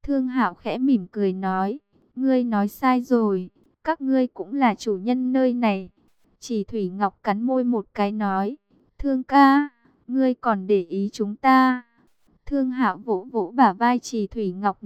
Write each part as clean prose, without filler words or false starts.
Thương Hạo khẽ mỉm cười nói, ngươi nói sai rồi, các ngươi cũng là chủ nhân nơi này. Chỉ Thủy Ngọc cắn môi một cái nói, Thương ca, ngươi còn để ý chúng ta. Thương Hạo vỗ vỗ bả vai Chỉ Thủy Ngọc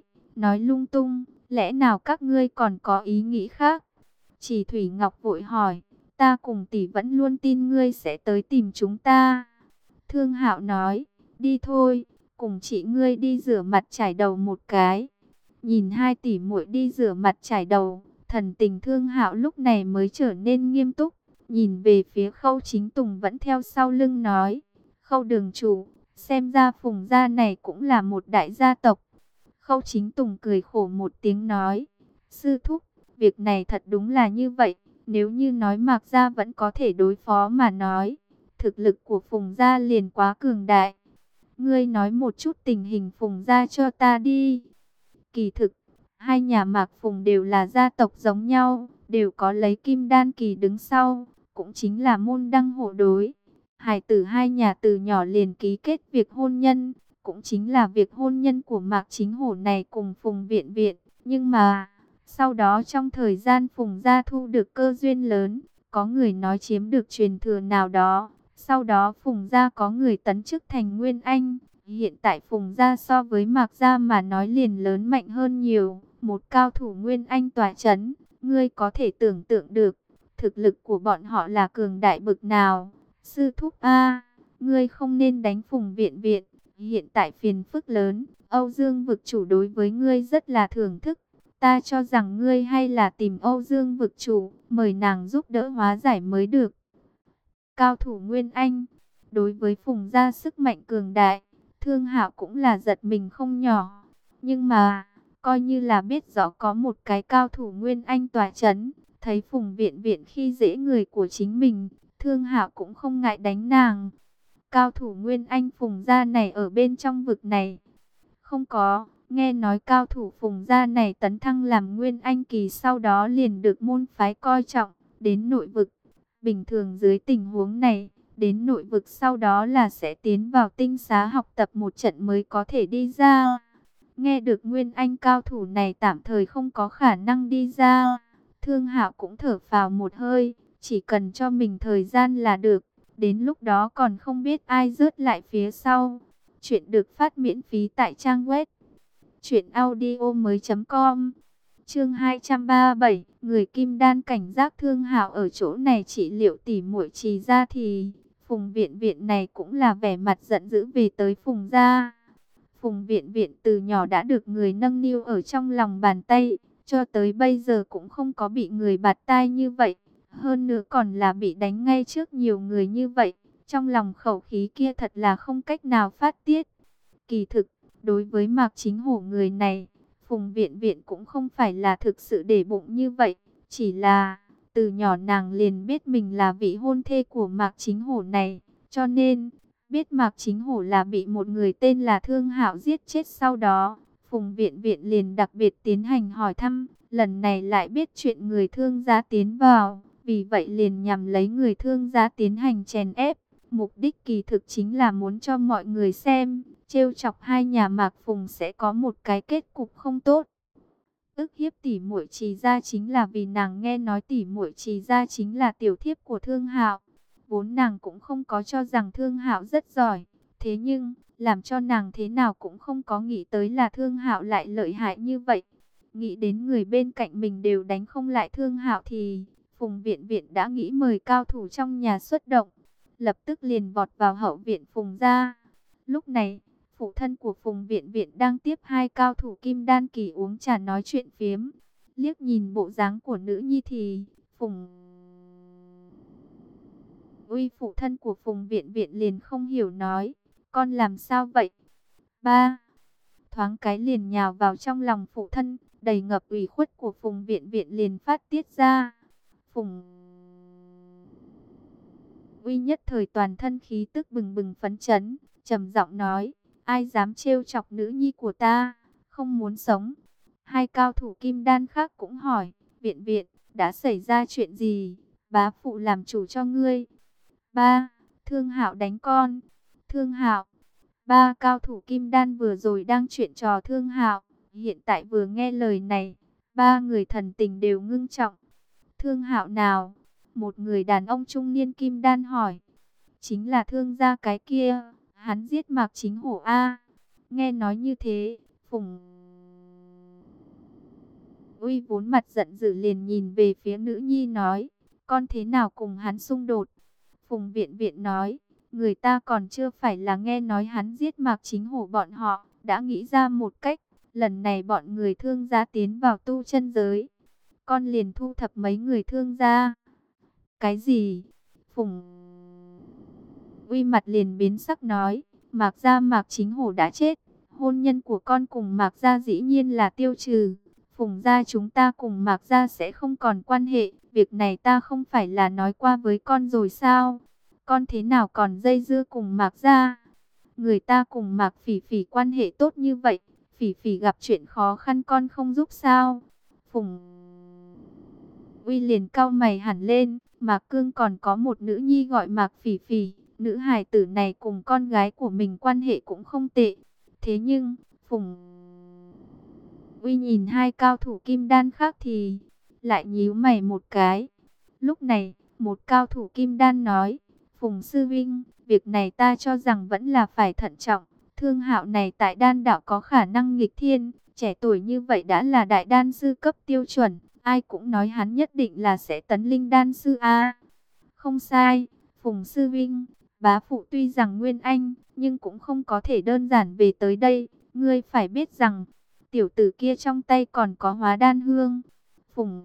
nói lung tung, lẽ nào các ngươi còn có ý nghĩ khác? Chỉ Thủy Ngọc vội hỏi, ta cùng tỷ vẫn luôn tin ngươi sẽ tới tìm chúng ta. Thương Hạo nói, đi thôi, cùng chị ngươi đi rửa mặt chải đầu một cái. Nhìn hai tỷ muội đi rửa mặt chải đầu, thần tình Thương Hạo lúc này mới trở nên nghiêm túc, nhìn về phía Khâu Chính Tùng vẫn theo sau lưng nói, Khâu đường chủ, xem ra Phùng gia này cũng là một đại gia tộc. Khâu Chính Tùng cười khổ một tiếng nói, sư thúc, việc này thật đúng là như vậy, nếu như nói Mạc gia vẫn có thể đối phó mà nói, thực lực của Phùng gia liền quá cường đại. Ngươi nói một chút tình hình Phùng gia cho ta đi. Kỳ thực, hai nhà Mạc Phùng đều là gia tộc giống nhau, đều có lấy Kim Đan kỳ đứng sau, cũng chính là môn đăng hộ đối. Hải tử hai nhà từ nhỏ liền ký kết việc hôn nhân, cũng chính là việc hôn nhân của Mạc Chính Hổ này cùng Phùng Viện Viện. Nhưng mà, sau đó trong thời gian Phùng gia thu được cơ duyên lớn, có người nói chiếm được truyền thừa nào đó. Sau đó Phùng gia có người tấn chức thành Nguyên Anh. Hiện tại Phùng gia so với Mạc gia mà nói liền lớn mạnh hơn nhiều. Một cao thủ Nguyên Anh tỏa chấn, ngươi có thể tưởng tượng được, thực lực của bọn họ là cường đại bực nào. Sư thúc A, ngươi không nên đánh Phùng Viện Viện. Hiện tại phiền phức lớn, Âu Dương vực chủ đối với ngươi rất là thưởng thức. Ta cho rằng ngươi hay là tìm Âu Dương vực chủ, mời nàng giúp đỡ hóa giải mới được. Cao thủ Nguyên Anh, đối với Phùng gia sức mạnh cường đại, Thương Hạo cũng là giật mình không nhỏ. Nhưng mà, coi như là biết rõ có một cái cao thủ Nguyên Anh tỏa chấn, thấy Phùng Viện Viện khi dễ người của chính mình, Thương Hạo cũng không ngại đánh nàng. Cao thủ Nguyên Anh Phùng gia này ở bên trong vực này, không có, nghe nói cao thủ Phùng gia này tấn thăng làm Nguyên Anh kỳ sau đó liền được môn phái coi trọng, đến nội vực. Bình thường dưới tình huống này, đến nội vực sau đó là sẽ tiến vào tinh xá học tập một trận mới có thể đi ra. Nghe được Nguyên Anh cao thủ này tạm thời không có khả năng đi ra, Thương Hạo cũng thở phào một hơi, chỉ cần cho mình thời gian là được, đến lúc đó còn không biết ai rớt lại phía sau. Chuyện được phát miễn phí tại trang web truyệnaudiomoi.com. Chương 237, người Kim Đan cảnh giác. Thương Hạo ở chỗ này trị liệu tỉ muội Trì gia thì Phùng Viện Viện này cũng là vẻ mặt giận dữ về tới Phùng gia. Phùng Viện Viện từ nhỏ đã được người nâng niu ở trong lòng bàn tay, cho tới bây giờ cũng không có bị người bạt tai như vậy, hơn nữa còn là bị đánh ngay trước nhiều người như vậy, trong lòng khẩu khí kia thật là không cách nào phát tiết. Kỳ thực, đối với Mạc Chính Hổ người này, Phùng Viện Viện cũng không phải là thực sự để bụng như vậy, chỉ là từ nhỏ nàng liền biết mình là vị hôn thê của Mạc Chính Hổ này, cho nên biết Mạc Chính Hổ là bị một người tên là Thương Hạo giết chết sau đó, Phùng Viện Viện liền đặc biệt tiến hành hỏi thăm, lần này lại biết chuyện người Thương gia tiến vào, vì vậy liền nhằm lấy người Thương gia tiến hành chèn ép, mục đích kỳ thực chính là muốn cho mọi người xem, trêu chọc hai nhà Mạc Phùng sẽ có một cái kết cục không tốt. Ức hiếp tỷ muội Trì gia chính là vì nàng nghe nói tỷ muội Trì gia chính là tiểu thiếp của Thương Hạo. Vốn nàng cũng không có cho rằng Thương Hạo rất giỏi, thế nhưng làm cho nàng thế nào cũng không có nghĩ tới là Thương Hạo lại lợi hại như vậy. Nghĩ đến người bên cạnh mình đều đánh không lại Thương Hạo thì Phùng Viện Viện đã nghĩ mời cao thủ trong nhà xuất động, lập tức liền vọt vào hậu viện Phùng gia. Lúc này, phụ thân của Phùng Viện Viện đang tiếp hai cao thủ Kim Đan kỳ uống trà nói chuyện phiếm. Liếc nhìn bộ dáng của nữ nhi thì Phùng Uy, phụ thân của Phùng Viện Viện, liền không hiểu nói, con làm sao vậy? Ba, thoáng cái liền nhào vào trong lòng phụ thân, đầy ngập ủy khuất của Phùng Viện Viện liền phát tiết ra. Phùng Uy nhất thời toàn thân khí tức bừng bừng phấn chấn, trầm giọng nói, ai dám trêu chọc nữ nhi của ta, không muốn sống. Hai cao thủ Kim Đan khác cũng hỏi, Viện Viện, đã xảy ra chuyện gì? Bá phụ làm chủ cho ngươi. Ba, Thương Hạo đánh con. Thương Hạo. Ba cao thủ Kim Đan vừa rồi đang chuyện trò Thương Hạo, Hiện tại vừa nghe lời này, ba người thần tình đều ngưng trọng. Thương Hạo nào? Một người đàn ông trung niên kim đan hỏi. Chính là thương gia cái kia, hắn giết Mạc Chính Hổ a. Nghe nói như thế, Phùng Uy vốn mặt giận dữ liền nhìn về phía nữ nhi nói, con thế nào cùng hắn xung đột? Phùng Viện Viện nói, người ta còn chưa phải là nghe nói hắn giết Mạc Chính Hổ, bọn họ đã nghĩ ra một cách, lần này bọn người thương gia tiến vào tu chân giới, con liền thu thập mấy người thương gia. Cái gì? Phùng Uy mặt liền biến sắc nói, Mạc gia Mạc Chính Hổ đã chết, hôn nhân của con cùng Mạc gia dĩ nhiên là tiêu trừ. Phùng gia chúng ta cùng Mạc gia sẽ không còn quan hệ, việc này ta không phải là nói qua với con rồi sao? Con thế nào còn dây dưa cùng Mạc gia? Người ta cùng Mạc Phỉ Phỉ quan hệ tốt như vậy, Phỉ Phỉ gặp chuyện khó khăn con không giúp sao? Phùng Uy liền cau mày hẳn lên, Mạc Cương còn có một nữ nhi gọi Mạc Phỉ Phỉ, nữ hài tử này cùng con gái của mình quan hệ cũng không tệ. Thế nhưng, Phùng Uy nhìn hai cao thủ kim đan khác thì lại nhíu mày một cái. Lúc này, một cao thủ kim đan nói, Phùng sư vinh, việc này ta cho rằng vẫn là phải thận trọng. Thương Hạo này tại đan đạo có khả năng nghịch thiên, trẻ tuổi như vậy đã là đại đan sư cấp tiêu chuẩn. Ai cũng nói hắn nhất định là sẽ tấn linh đan sư a. Không sai, Phùng sư vinh, bá phụ tuy rằng nguyên anh, nhưng cũng không có thể đơn giản về tới đây. Ngươi phải biết rằng, tiểu tử kia trong tay còn có hóa đan hương. Phùng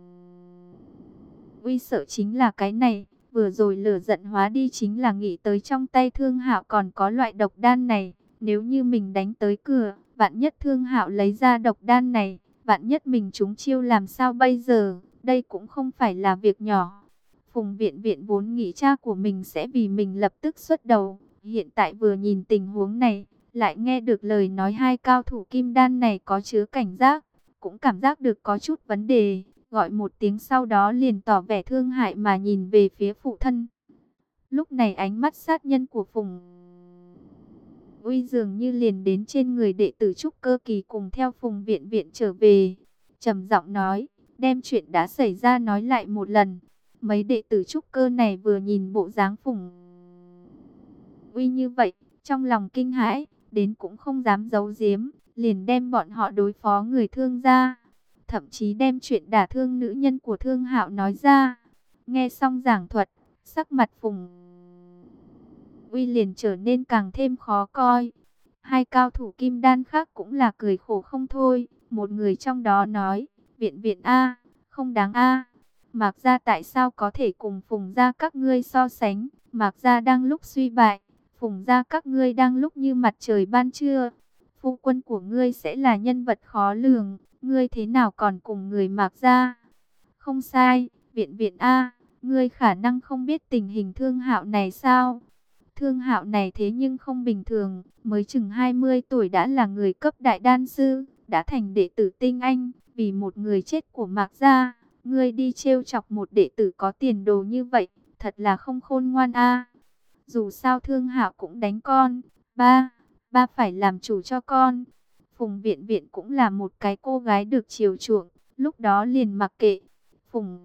Uy sợ chính là cái này, vừa rồi lửa giận hóa đi chính là nghĩ tới trong tay Thương Hạo còn có loại độc đan này. Nếu như mình đánh tới cửa, vạn nhất Thương Hạo lấy ra độc đan này, vạn nhất mình trúng chiêu làm sao bây giờ, đây cũng không phải là việc nhỏ. Phùng Viện Viện vốn nghĩ cha của mình sẽ vì mình lập tức xuất đầu, hiện tại vừa nhìn tình huống này, lại nghe được lời nói hai cao thủ kim đan này có chứa cảnh giác, cũng cảm giác được có chút vấn đề, gọi một tiếng sau đó liền tỏ vẻ thương hại mà nhìn về phía phụ thân. Lúc này ánh mắt sát nhân của Phùng Uy dường như liền đến trên người đệ tử trúc cơ kỳ cùng theo Phùng Viện Viện trở về, trầm giọng nói, đem chuyện đã xảy ra nói lại một lần. Mấy đệ tử trúc cơ này vừa nhìn bộ dáng Phùng Uy như vậy, trong lòng kinh hãi, đến cũng không dám giấu giếm, liền đem bọn họ đối phó người thương ra, thậm chí đem chuyện đả thương nữ nhân của Thương Hạo nói ra. Nghe xong giảng thuật, sắc mặt Phùng Uy liền trở nên càng thêm khó coi. Hai cao thủ kim đan khác cũng là cười khổ không thôi, một người trong đó nói, Viện Viện a, không đáng a. Mạc gia tại sao có thể cùng Phùng gia các ngươi so sánh? Mạc gia đang lúc suy bại, Phùng gia các ngươi đang lúc như mặt trời ban trưa. Phu quân của ngươi sẽ là nhân vật khó lường, ngươi thế nào còn cùng người Mạc gia? Không sai, Viện Viện a, ngươi khả năng không biết tình hình Thương Hạo này sao? Thương Hạo này thế nhưng không bình thường, mới chừng 20 tuổi đã là người cấp đại đan sư, đã thành đệ tử tinh anh, vì một người chết của Mạc gia. Ngươi đi trêu chọc một đệ tử có tiền đồ như vậy, thật là không khôn ngoan a. Dù sao Thương Hạo cũng đánh con, ba phải làm chủ cho con. Phùng Viện Viện cũng là một cái cô gái được chiều chuộng, lúc đó liền mặc kệ. Phùng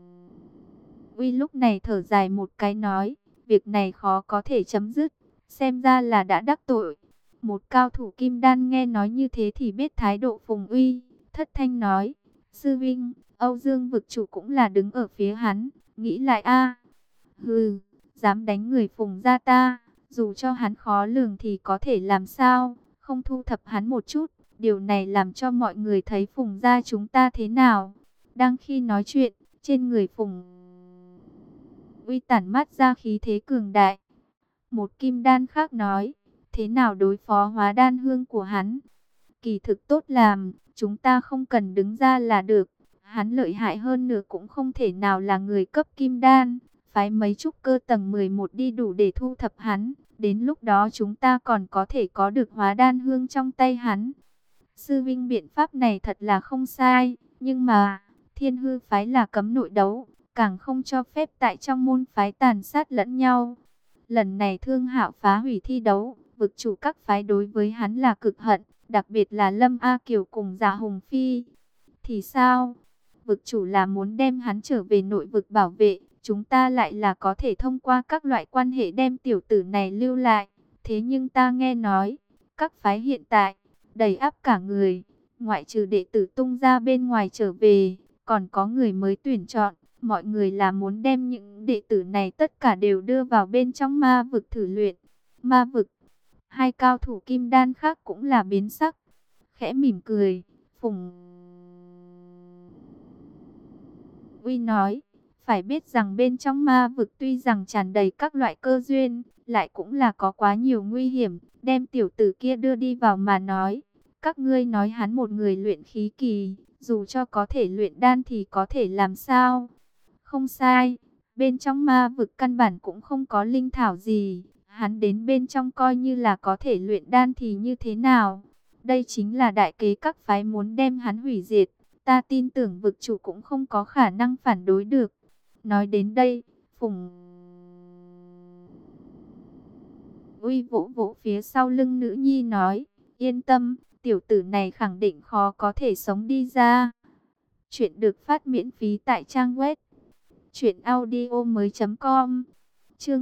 Uy lúc này thở dài một cái nói, việc này khó có thể chấm dứt, xem ra là đã đắc tội. Một cao thủ kim đan nghe nói như thế thì biết thái độ Phùng Uy, thất thanh nói, sư vinh, Âu Dương vực chủ cũng là đứng ở phía hắn, nghĩ lại a, hừ, dám đánh người Phùng gia ta, dù cho hắn khó lường thì có thể làm sao, không thu thập hắn một chút, điều này làm cho mọi người thấy Phùng gia chúng ta thế nào. Đang khi nói chuyện, trên người Phùng Uy tản mát ra khí thế cường đại. Một kim đan khác nói, thế nào đối phó hóa đan hương của hắn? Kỳ thực tốt làm, chúng ta không cần đứng ra là được. Hắn lợi hại hơn nữa cũng không thể nào là người cấp kim đan. Phái mấy trúc cơ tầng 11 đi đủ để thu thập hắn. Đến lúc đó chúng ta còn có thể có được hóa đan hương trong tay hắn. Sư vinh biện pháp này thật là không sai. Nhưng mà, Thiên Hư phái là cấm nội đấu, càng không cho phép tại trong môn phái tàn sát lẫn nhau. Lần này Thương Hạo phá hủy thi đấu, vực chủ các phái đối với hắn là cực hận, đặc biệt là Lâm A Kiều cùng Dạ Hùng Phi. Thì sao? Vực chủ là muốn đem hắn trở về nội vực bảo vệ, chúng ta lại là có thể thông qua các loại quan hệ đem tiểu tử này lưu lại. Thế nhưng ta nghe nói, các phái hiện tại, đầy ắp cả người, ngoại trừ đệ tử tung ra bên ngoài trở về, còn có người mới tuyển chọn. Mọi người là muốn đem những đệ tử này tất cả đều đưa vào bên trong ma vực thử luyện. Ma vực, hai cao thủ kim đan khác cũng là biến sắc. Khẽ mỉm cười, Phùng Uy nói, phải biết rằng bên trong ma vực tuy rằng tràn đầy các loại cơ duyên, lại cũng là có quá nhiều nguy hiểm, đem tiểu tử kia đưa đi vào mà nói. Các ngươi nói hắn một người luyện khí kỳ, dù cho có thể luyện đan thì có thể làm sao? Không sai, bên trong ma vực căn bản cũng không có linh thảo gì, hắn đến bên trong coi như là có thể luyện đan thì như thế nào? Đây chính là đại kế các phái muốn đem hắn hủy diệt. Ta tin tưởng vực chủ cũng không có khả năng phản đối được. Nói đến đây, Phùng Uy vỗ vỗ phía sau lưng nữ nhi nói, yên tâm, tiểu tử này khẳng định khó có thể sống đi ra. Chuyện được phát miễn phí tại trang web truyệnaudiomoi.com. Chương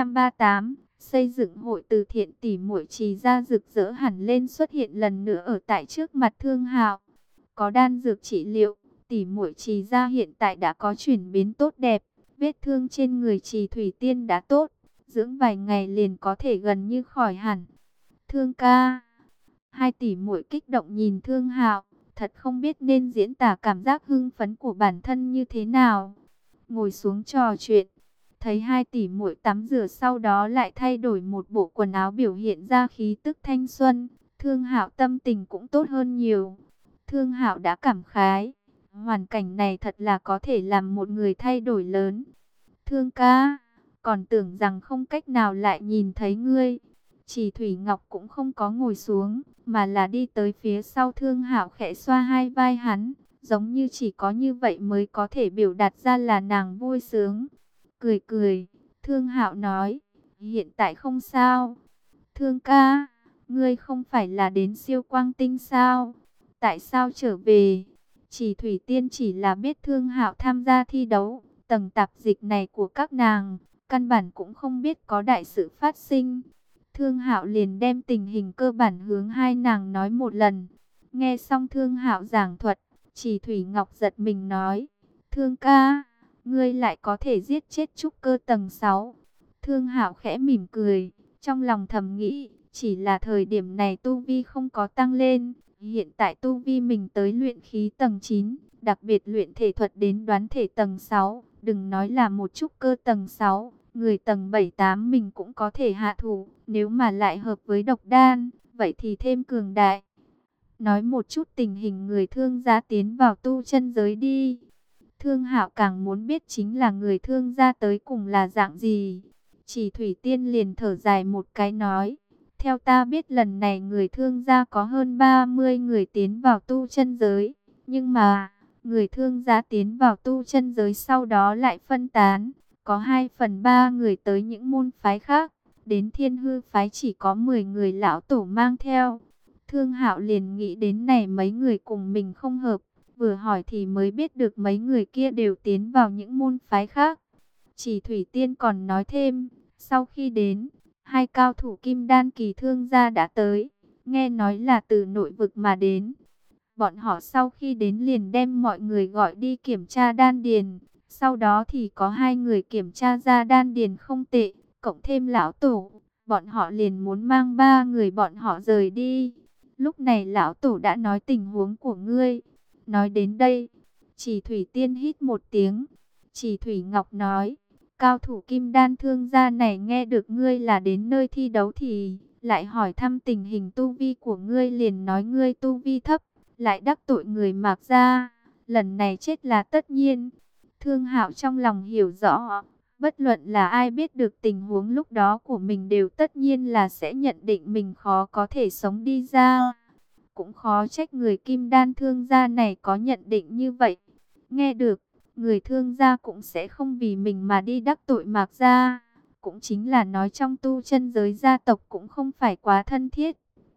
238, xây dựng hội từ thiện tỷ muội Trì Gia rực rỡ hẳn lên xuất hiện lần nữa ở tại trước mặt Thương Hạo. Có đan dược trị liệu, tỷ muội Trì Gia hiện tại đã có chuyển biến tốt đẹp, vết thương trên người Trì Thủy Tiên đã tốt, dưỡng vài ngày liền có thể gần như khỏi hẳn. Thương ca, hai tỷ muội kích động nhìn Thương Hạo, thật không biết nên diễn tả cảm giác hưng phấn của bản thân như thế nào. Ngồi xuống trò chuyện, thấy hai tỷ muội tắm rửa sau đó lại thay đổi một bộ quần áo biểu hiện ra khí tức thanh xuân, Thương Hạo tâm tình cũng tốt hơn nhiều. Thương Hạo đã cảm khái, hoàn cảnh này thật là có thể làm một người thay đổi lớn. Thương ca, còn tưởng rằng không cách nào lại nhìn thấy ngươi. Chỉ Thủy Ngọc cũng không có ngồi xuống, mà là đi tới phía sau Thương Hạo khẽ xoa hai vai hắn, giống như chỉ có như vậy mới có thể biểu đạt ra là nàng vui sướng. Cười cười, Thương Hạo nói, hiện tại không sao. Thương ca, ngươi không phải là đến Siêu Quang Tinh sao? Tại sao trở về? Chỉ Thủy Tiên chỉ là biết Thương Hạo tham gia thi đấu, tầng tạp dịch này của các nàng, căn bản cũng không biết có đại sự phát sinh. Thương Hạo liền đem tình hình cơ bản hướng hai nàng nói một lần. Nghe xong Thương Hạo giảng thuật, Chỉ Thủy Ngọc giật mình nói, Thương ca, ngươi lại có thể giết chết trúc cơ tầng 6. Thương Hạo khẽ mỉm cười, trong lòng thầm nghĩ, chỉ là thời điểm này tu vi không có tăng lên. Hiện tại tu vi mình tới luyện khí tầng 9, đặc biệt luyện thể thuật đến đoán thể tầng 6, đừng nói là một trúc cơ tầng 6, người tầng 7-8 mình cũng có thể hạ thủ, nếu mà lại hợp với độc đan, vậy thì thêm cường đại. Nói một chút tình hình người Thương gia tiến vào tu chân giới đi. Thương Hạo càng muốn biết chính là người Thương gia tới cùng là dạng gì. Chỉ Thủy Tiên liền thở dài một cái nói, theo ta biết lần này người Thương gia có hơn 30 người tiến vào tu chân giới. Nhưng mà, người Thương gia tiến vào tu chân giới sau đó lại phân tán. Có 2/3 người tới những môn phái khác. Đến Thiên Hư phái chỉ có 10 người lão tổ mang theo. Thương Hạo liền nghĩ đến này mấy người cùng mình không hợp. Vừa hỏi thì mới biết được mấy người kia đều tiến vào những môn phái khác. Chỉ Thủy Tiên còn nói thêm, sau khi đến, hai cao thủ kim đan kỳ Thương gia đã tới, nghe nói là từ nội vực mà đến. Bọn họ sau khi đến liền đem mọi người gọi đi kiểm tra đan điền, sau đó thì có 2 người kiểm tra ra đan điền không tệ, cộng thêm lão tổ, bọn họ liền muốn mang 3 người bọn họ rời đi. Lúc này lão tổ đã nói tình huống của ngươi. Nói đến đây, Chỉ Thủy Tiên hít một tiếng. Chỉ Thủy Ngọc nói, cao thủ kim đan Thương gia này nghe được ngươi là đến nơi thi đấu thì lại hỏi thăm tình hình tu vi của ngươi, liền nói ngươi tu vi thấp, lại đắc tội người Mạc gia, lần này chết là tất nhiên. Thương Hạo trong lòng hiểu rõ, bất luận là ai biết được tình huống lúc đó của mình đều tất nhiên là sẽ nhận định mình khó có thể sống đi ra. Cũng khó trách người kim đan Thương gia này có nhận định như vậy. Nghe được, người Thương gia cũng sẽ không vì mình mà đi đắc tội Mạc gia. Cũng chính là nói trong tu chân giới gia tộc cũng không phải quá thân thiết.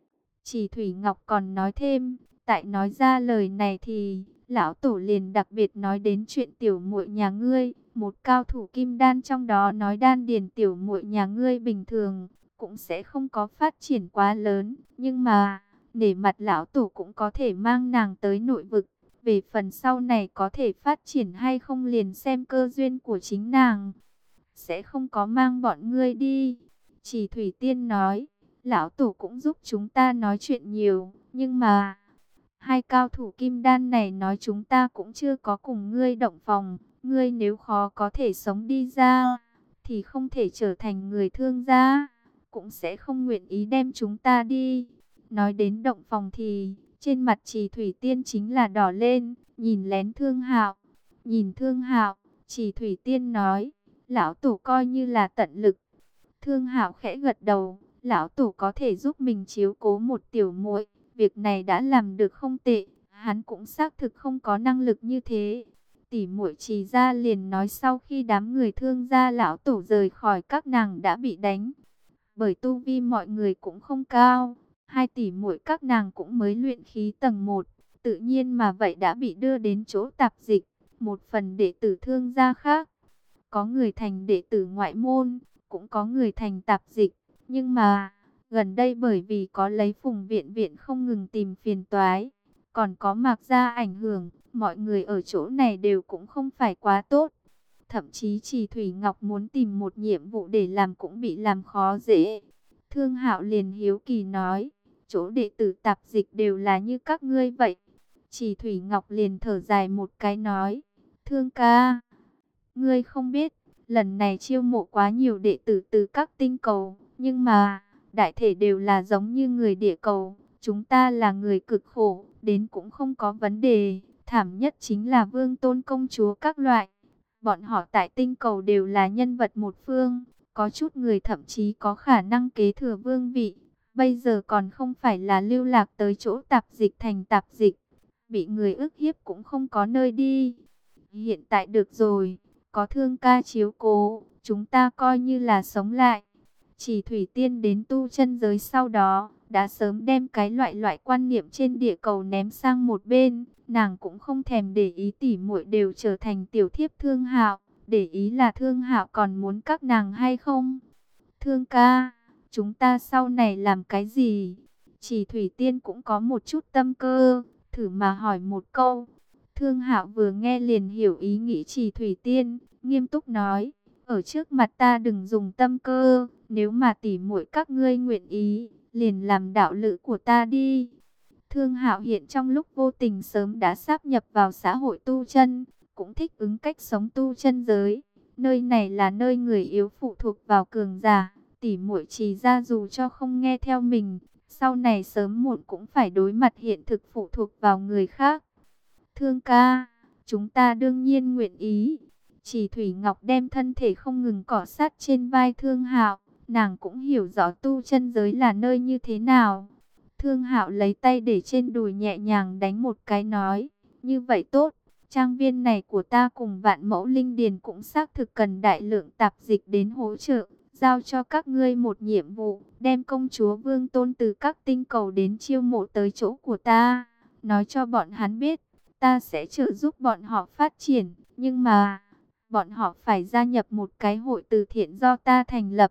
Chỉ Thủy Ngọc còn nói thêm, tại nói ra lời này thì lão tổ liền đặc biệt nói đến chuyện tiểu muội nhà ngươi, một cao thủ kim đan trong đó nói đan điền tiểu muội nhà ngươi bình thường cũng sẽ không có phát triển quá lớn, nhưng mà nể mặt lão tổ cũng có thể mang nàng tới nội vực, về phần sau này có thể phát triển hay không liền xem cơ duyên của chính nàng, sẽ không có mang bọn ngươi đi. Chỉ Thủy Tiên nói, lão tổ cũng giúp chúng ta nói chuyện nhiều, nhưng mà hai cao thủ kim đan này nói chúng ta cũng chưa có cùng ngươi động phòng, ngươi nếu khó có thể sống đi ra, thì không thể trở thành người thương gia, cũng sẽ không nguyện ý đem chúng ta đi. Nói đến động phòng thì trên mặt Trì Thủy Tiên chính là đỏ lên, nhìn lén Thương Hạo. Nhìn Thương Hạo, Trì Thủy Tiên nói, lão tổ coi như là tận lực. Thương Hạo khẽ gật đầu, lão tổ có thể giúp mình chiếu cố một tiểu muội, việc này đã làm được không tệ, hắn cũng xác thực không có năng lực như thế. Tỷ muội Trì gia liền nói sau khi đám người Thương gia lão tổ rời khỏi các nàng đã bị đánh. Bởi tu vi mọi người cũng không cao, hai tỷ muội các nàng cũng mới luyện khí tầng 1, tự nhiên mà vậy đã bị đưa đến chỗ tạp dịch, một phần đệ tử Thương gia khác. Có người thành đệ tử ngoại môn, cũng có người thành tạp dịch, nhưng mà gần đây bởi vì có lấy Phùng Viện Viện không ngừng tìm phiền toái, còn có Mạc gia ảnh hưởng, mọi người ở chỗ này đều cũng không phải quá tốt. Thậm chí Trì Thủy Ngọc muốn tìm một nhiệm vụ để làm cũng bị làm khó dễ. Thương Hạo liền hiếu kỳ nói, chỗ đệ tử tạp dịch đều là như các ngươi vậy. Trì Thủy Ngọc liền thở dài một cái nói, Thương ca, ngươi không biết, lần này chiêu mộ quá nhiều đệ tử từ các tinh cầu, nhưng mà đại thể đều là giống như người địa cầu. Chúng ta là người cực khổ, đến cũng không có vấn đề. Thảm nhất chính là vương tôn công chúa các loại. Bọn họ tại tinh cầu đều là nhân vật một phương, có chút người thậm chí có khả năng kế thừa vương vị. Bây giờ còn không phải là lưu lạc tới chỗ tạp dịch thành tạp dịch, bị người ức hiếp cũng không có nơi đi. Hiện tại được rồi, có Thương ca chiếu cố, chúng ta coi như là sống lại. Chỉ Thủy Tiên đến tu chân giới sau đó, đã sớm đem cái loại quan niệm trên địa cầu ném sang một bên. Nàng cũng không thèm để ý tỉ muội đều trở thành tiểu thiếp Thương Hạo, để ý là Thương Hạo còn muốn các nàng hay không. Thương ca, chúng ta sau này làm cái gì? Chỉ Thủy Tiên cũng có một chút tâm cơ, thử mà hỏi một câu. Thương Hạo vừa nghe liền hiểu ý nghĩ Chỉ Thủy Tiên, nghiêm túc nói, ở trước mặt ta đừng dùng tâm cơ, nếu mà tỉ muội các ngươi nguyện ý, liền làm đạo lữ của ta đi. Thương Hạo hiện trong lúc vô tình sớm đã sáp nhập vào xã hội tu chân, cũng thích ứng cách sống tu chân giới. Nơi này là nơi người yếu phụ thuộc vào cường giả, tỉ muội Trì gia dù cho không nghe theo mình, sau này sớm muộn cũng phải đối mặt hiện thực phụ thuộc vào người khác. Thương ca, chúng ta đương nhiên nguyện ý. Chỉ Thủy Ngọc đem thân thể không ngừng cọ sát trên vai Thương Hạo, nàng cũng hiểu rõ tu chân giới là nơi như thế nào. Thương Hạo lấy tay để trên đùi nhẹ nhàng đánh một cái nói, như vậy tốt, trang viên này của ta cùng Vạn Mẫu Linh Điền cũng xác thực cần đại lượng tạp dịch đến hỗ trợ, giao cho các ngươi một nhiệm vụ, đem công chúa Vương Tôn từ các tinh cầu đến chiêu mộ tới chỗ của ta, nói cho bọn hắn biết, ta sẽ trợ giúp bọn họ phát triển, nhưng mà bọn họ phải gia nhập một cái hội từ thiện do ta thành lập.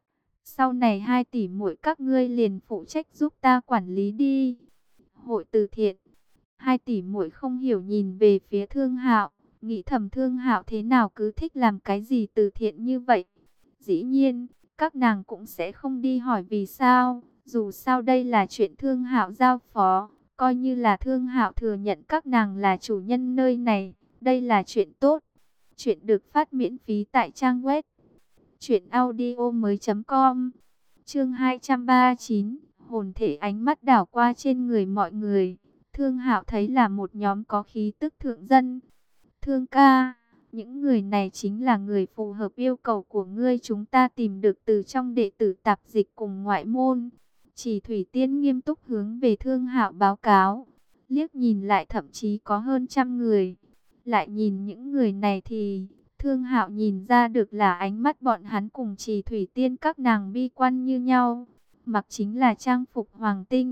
Sau này hai tỷ muội các ngươi liền phụ trách giúp ta quản lý đi. Hội từ thiện. Hai tỷ muội không hiểu nhìn về phía Thương Hạo, nghĩ thầm Thương Hạo thế nào cứ thích làm cái gì từ thiện như vậy. Dĩ nhiên, các nàng cũng sẽ không đi hỏi vì sao, dù sao đây là chuyện Thương Hạo giao phó, coi như là Thương Hạo thừa nhận các nàng là chủ nhân nơi này, đây là chuyện tốt. Chuyện được phát miễn phí tại trang web truyệnaudiomoi.com. Chương 239, hồn thể ánh mắt đảo qua trên người mọi người. Thương Hạo thấy là một nhóm có khí tức thượng dân. Thương ca, những người này chính là người phù hợp yêu cầu của ngươi, chúng ta tìm được từ trong đệ tử tạp dịch cùng ngoại môn. Chỉ Thủy Tiên nghiêm túc hướng về Thương Hạo báo cáo. Liếc nhìn lại thậm chí có hơn 100 người. Lại nhìn những người này thì Thương Hạo nhìn ra được là ánh mắt bọn hắn cùng Trì Thủy Tiên các nàng bi quan như nhau. Mặc chính là trang phục hoàng tinh,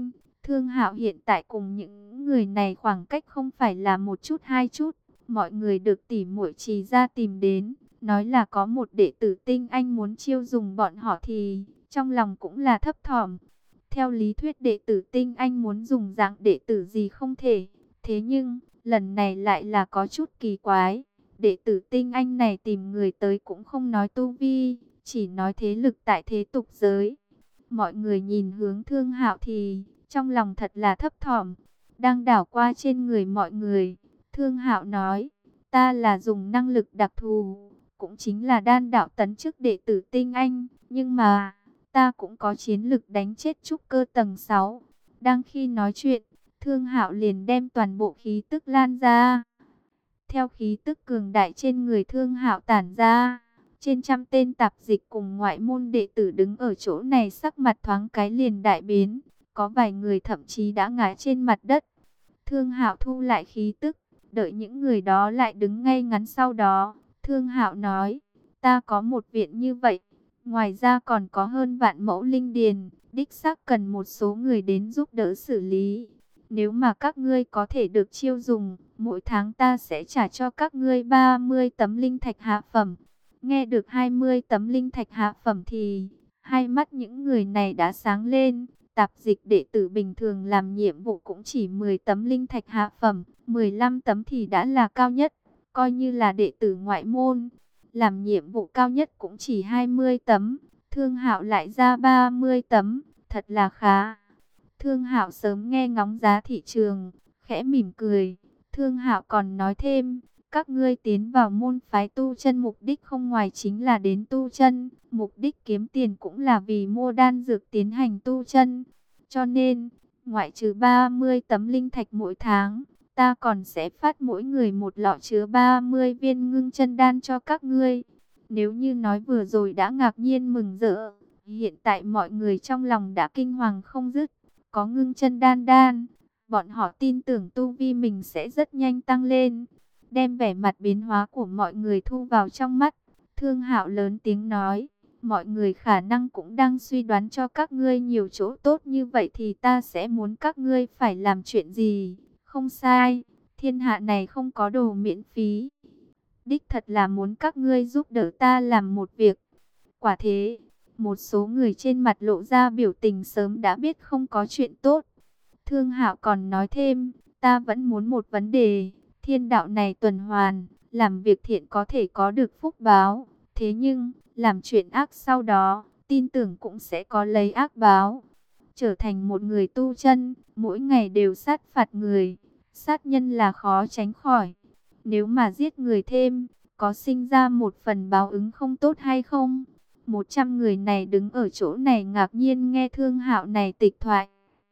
Thương Hạo hiện tại cùng những người này khoảng cách không phải là một chút hai chút. Mọi người được tỷ muội Trì ra tìm đến, nói là có một đệ tử tinh anh muốn chiêu dùng bọn họ thì trong lòng cũng là thấp thỏm. Theo lý thuyết đệ tử tinh anh muốn dùng dạng đệ tử gì không thể. Thế nhưng, lần này lại là có chút kỳ quái. Đệ tử tinh anh này tìm người tới cũng không nói tu vi, chỉ nói thế lực tại thế tục giới. Mọi người nhìn hướng Thương Hạo thì trong lòng thật là thấp thỏm. Đang đảo qua trên người mọi người, Thương Hạo nói, ta là dùng năng lực đặc thù, cũng chính là đan đạo tấn chức đệ tử tinh anh, nhưng mà ta cũng có chiến lực đánh chết trúc cơ tầng 6. Đang khi nói chuyện, Thương Hạo liền đem toàn bộ khí tức lan ra. Theo khí tức cường đại trên người Thương Hạo tản ra, trên trăm tên tạp dịch cùng ngoại môn đệ tử đứng ở chỗ này sắc mặt thoáng cái liền đại biến, có vài người thậm chí đã ngã trên mặt đất. Thương Hạo thu lại khí tức, đợi những người đó lại đứng ngay ngắn sau đó. Thương Hạo nói, ta có một viện như vậy, ngoài ra còn có hơn vạn mẫu linh điền, đích xác cần một số người đến giúp đỡ xử lý. Nếu mà các ngươi có thể được chiêu dùng, mỗi tháng ta sẽ trả cho các ngươi 30 tấm linh thạch hạ phẩm. Nghe được 20 tấm linh thạch hạ phẩm thì hai mắt những người này đã sáng lên. Tạp dịch đệ tử bình thường làm nhiệm vụ cũng chỉ 10 tấm linh thạch hạ phẩm, 15 tấm thì đã là cao nhất. Coi như là đệ tử ngoại môn, làm nhiệm vụ cao nhất cũng chỉ 20 tấm. Thương Hạo lại ra 30 tấm, thật là khá. Thương Hạo sớm nghe ngóng giá thị trường, khẽ mỉm cười. Thương Hạo còn nói thêm, các ngươi tiến vào môn phái tu chân mục đích không ngoài chính là đến tu chân, mục đích kiếm tiền cũng là vì mua đan dược tiến hành tu chân. Cho nên, ngoại trừ 30 tấm linh thạch mỗi tháng, ta còn sẽ phát mỗi người một lọ chứa 30 viên ngưng chân đan cho các ngươi. Nếu như nói vừa rồi đã ngạc nhiên mừng rỡ, hiện tại mọi người trong lòng đã kinh hoàng không dứt. Có ngưng chân đan, bọn họ tin tưởng tu vi mình sẽ rất nhanh tăng lên. Đem vẻ mặt biến hóa của mọi người thu vào trong mắt, Thương Hạo lớn tiếng nói, mọi người khả năng cũng đang suy đoán cho các ngươi nhiều chỗ tốt như vậy thì ta sẽ muốn các ngươi phải làm chuyện gì. Không sai, thiên hạ này không có đồ miễn phí. Đích thật là muốn các ngươi giúp đỡ ta làm một việc. Quả thế, một số người trên mặt lộ ra biểu tình sớm đã biết không có chuyện tốt. Thương Hạo còn nói thêm, ta vẫn muốn một vấn đề, thiên đạo này tuần hoàn, làm việc thiện có thể có được phúc báo. Thế nhưng, làm chuyện ác sau đó, tin tưởng cũng sẽ có lấy ác báo. Trở thành một người tu chân, mỗi ngày đều sát phạt người, sát nhân là khó tránh khỏi. Nếu mà giết người thêm, có sinh ra một phần báo ứng không tốt hay không? 100 người này đứng ở chỗ này ngạc nhiên nghe Thương Hạo này tịch thoại.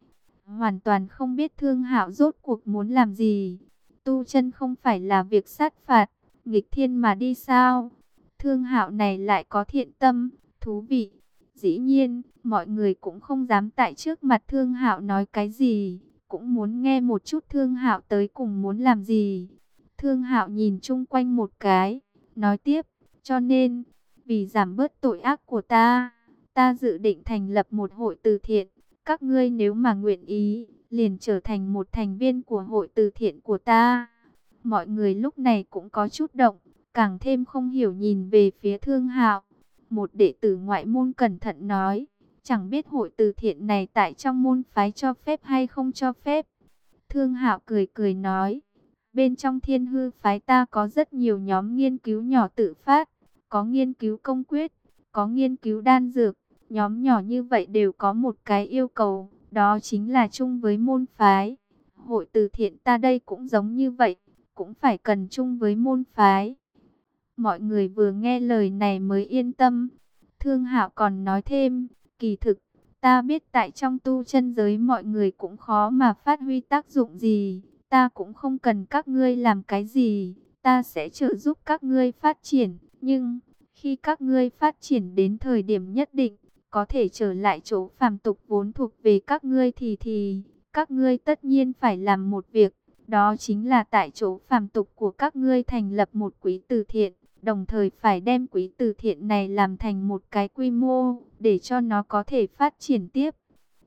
Hoàn toàn không biết Thương Hạo rốt cuộc muốn làm gì. Tu chân không phải là việc sát phạt, nghịch thiên mà đi sao? Thương Hạo này lại có thiện tâm, thú vị. Dĩ nhiên, mọi người cũng không dám tại trước mặt Thương Hạo nói cái gì, cũng muốn nghe một chút Thương Hạo tới cùng muốn làm gì. Thương Hạo nhìn chung quanh một cái, nói tiếp, cho nên, vì giảm bớt tội ác của ta, ta dự định thành lập một hội từ thiện. Các ngươi nếu mà nguyện ý, liền trở thành một thành viên của hội từ thiện của ta. Mọi người lúc này cũng có chút động, càng thêm không hiểu nhìn về phía Thương Hạo. Một đệ tử ngoại môn cẩn thận nói, chẳng biết hội từ thiện này tại trong môn phái cho phép hay không cho phép. Thương Hạo cười cười nói, bên trong Thiên Hư phái ta có rất nhiều nhóm nghiên cứu nhỏ tự phát, có nghiên cứu công quyết, có nghiên cứu đan dược. Nhóm nhỏ như vậy đều có một cái yêu cầu, đó chính là chung với môn phái. Hội từ thiện ta đây cũng giống như vậy, cũng phải cần chung với môn phái. Mọi người vừa nghe lời này mới yên tâm. Thương Hạo còn nói thêm, kỳ thực, ta biết tại trong tu chân giới mọi người cũng khó mà phát huy tác dụng gì. Ta cũng không cần các ngươi làm cái gì, ta sẽ trợ giúp các ngươi phát triển. Nhưng, khi các ngươi phát triển đến thời điểm nhất định, có thể trở lại chỗ phàm tục vốn thuộc về các ngươi thì các ngươi tất nhiên phải làm một việc, đó chính là tại chỗ phàm tục của các ngươi thành lập một quỹ từ thiện, đồng thời phải đem quỹ từ thiện này làm thành một cái quy mô, để cho nó có thể phát triển tiếp.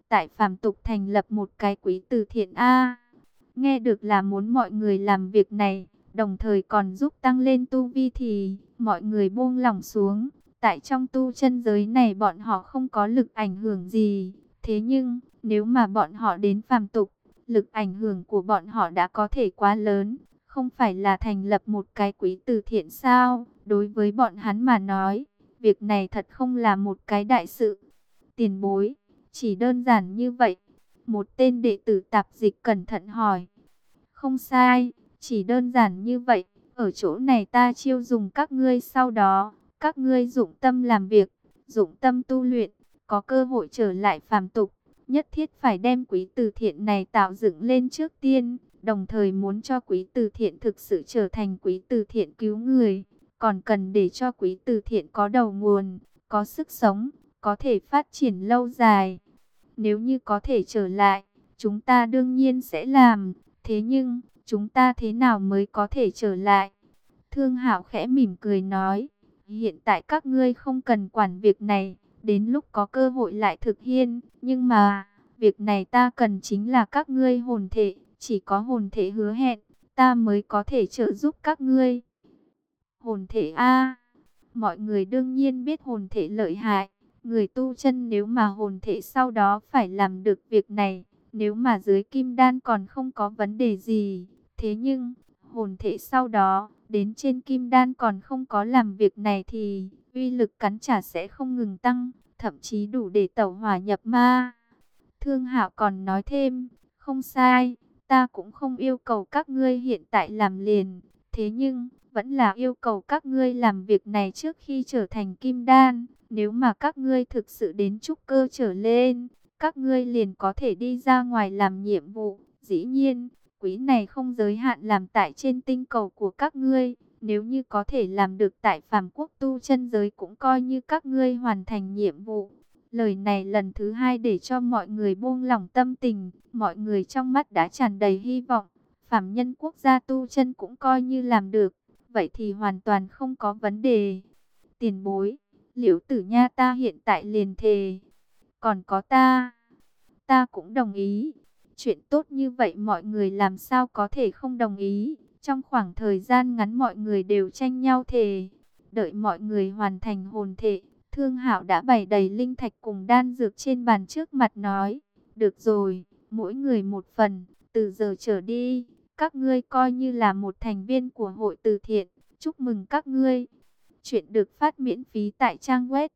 tại phàm tục thành lập một cái quỹ từ thiện a. Nghe được là muốn mọi người làm việc này, đồng thời còn giúp tăng lên tu vi thì mọi người buông lỏng xuống. Tại trong tu chân giới này bọn họ không có lực ảnh hưởng gì. Thế nhưng, nếu mà bọn họ đến phàm tục, lực ảnh hưởng của bọn họ đã có thể quá lớn. Không phải là thành lập một cái quỹ từ thiện sao? Đối với bọn hắn mà nói, việc này thật không là một cái đại sự. Tiền bối, chỉ đơn giản như vậy. Một tên đệ tử tạp dịch cẩn thận hỏi. Không sai, chỉ đơn giản như vậy. Ở chỗ này ta chiêu dùng các ngươi, sau đó các ngươi dụng tâm làm việc, dụng tâm tu luyện, có cơ hội trở lại phàm tục. Nhất thiết phải đem quỹ từ thiện này tạo dựng lên trước tiên, đồng thời muốn cho quỹ từ thiện thực sự trở thành quỹ từ thiện cứu người. Còn cần để cho quỹ từ thiện có đầu nguồn, có sức sống, có thể phát triển lâu dài. Nếu như có thể trở lại, chúng ta đương nhiên sẽ làm. Thế nhưng, chúng ta thế nào mới có thể trở lại? Thương Hạo khẽ mỉm cười nói, hiện tại các ngươi không cần quản việc này, đến lúc có cơ hội lại thực hiện. Nhưng mà, việc này ta cần chính là các ngươi hồn thể, chỉ có hồn thể hứa hẹn, ta mới có thể trợ giúp các ngươi. Hồn thể a, mọi người đương nhiên biết hồn thể lợi hại. Người tu chân nếu mà hồn thể sau đó phải làm được việc này, nếu mà dưới kim đan còn không có vấn đề gì. Thế nhưng, hồn thể sau đó, đến trên kim đan còn không có làm việc này thì uy lực cắn trả sẽ không ngừng tăng, thậm chí đủ để tẩu hỏa nhập ma. Thương Hạo còn nói thêm, không sai, ta cũng không yêu cầu các ngươi hiện tại làm liền. Thế nhưng, vẫn là yêu cầu các ngươi làm việc này trước khi trở thành kim đan. Nếu mà các ngươi thực sự đến trúc cơ trở lên, các ngươi liền có thể đi ra ngoài làm nhiệm vụ. Dĩ nhiên, quỹ này không giới hạn làm tại trên tinh cầu của các ngươi. Nếu như có thể làm được tại phàm quốc tu chân giới cũng coi như các ngươi hoàn thành nhiệm vụ. Lời này lần thứ hai để cho mọi người buông lỏng tâm tình. Mọi người trong mắt đã tràn đầy hy vọng. Phàm nhân quốc gia tu chân cũng coi như làm được. Vậy thì hoàn toàn không có vấn đề. Tiền bối, Liễu Tử Nha ta hiện tại liền thề. Còn có ta cũng đồng ý. Chuyện tốt như vậy mọi người làm sao có thể không đồng ý. Trong khoảng thời gian ngắn mọi người đều tranh nhau thề. Đợi mọi người hoàn thành hồn thể, Thương Hạo đã bày đầy linh thạch cùng đan dược trên bàn trước mặt nói. Được rồi, mỗi người một phần, từ giờ trở đi, các ngươi coi như là một thành viên của hội từ thiện. Chúc mừng các ngươi. Chuyện được phát miễn phí tại trang web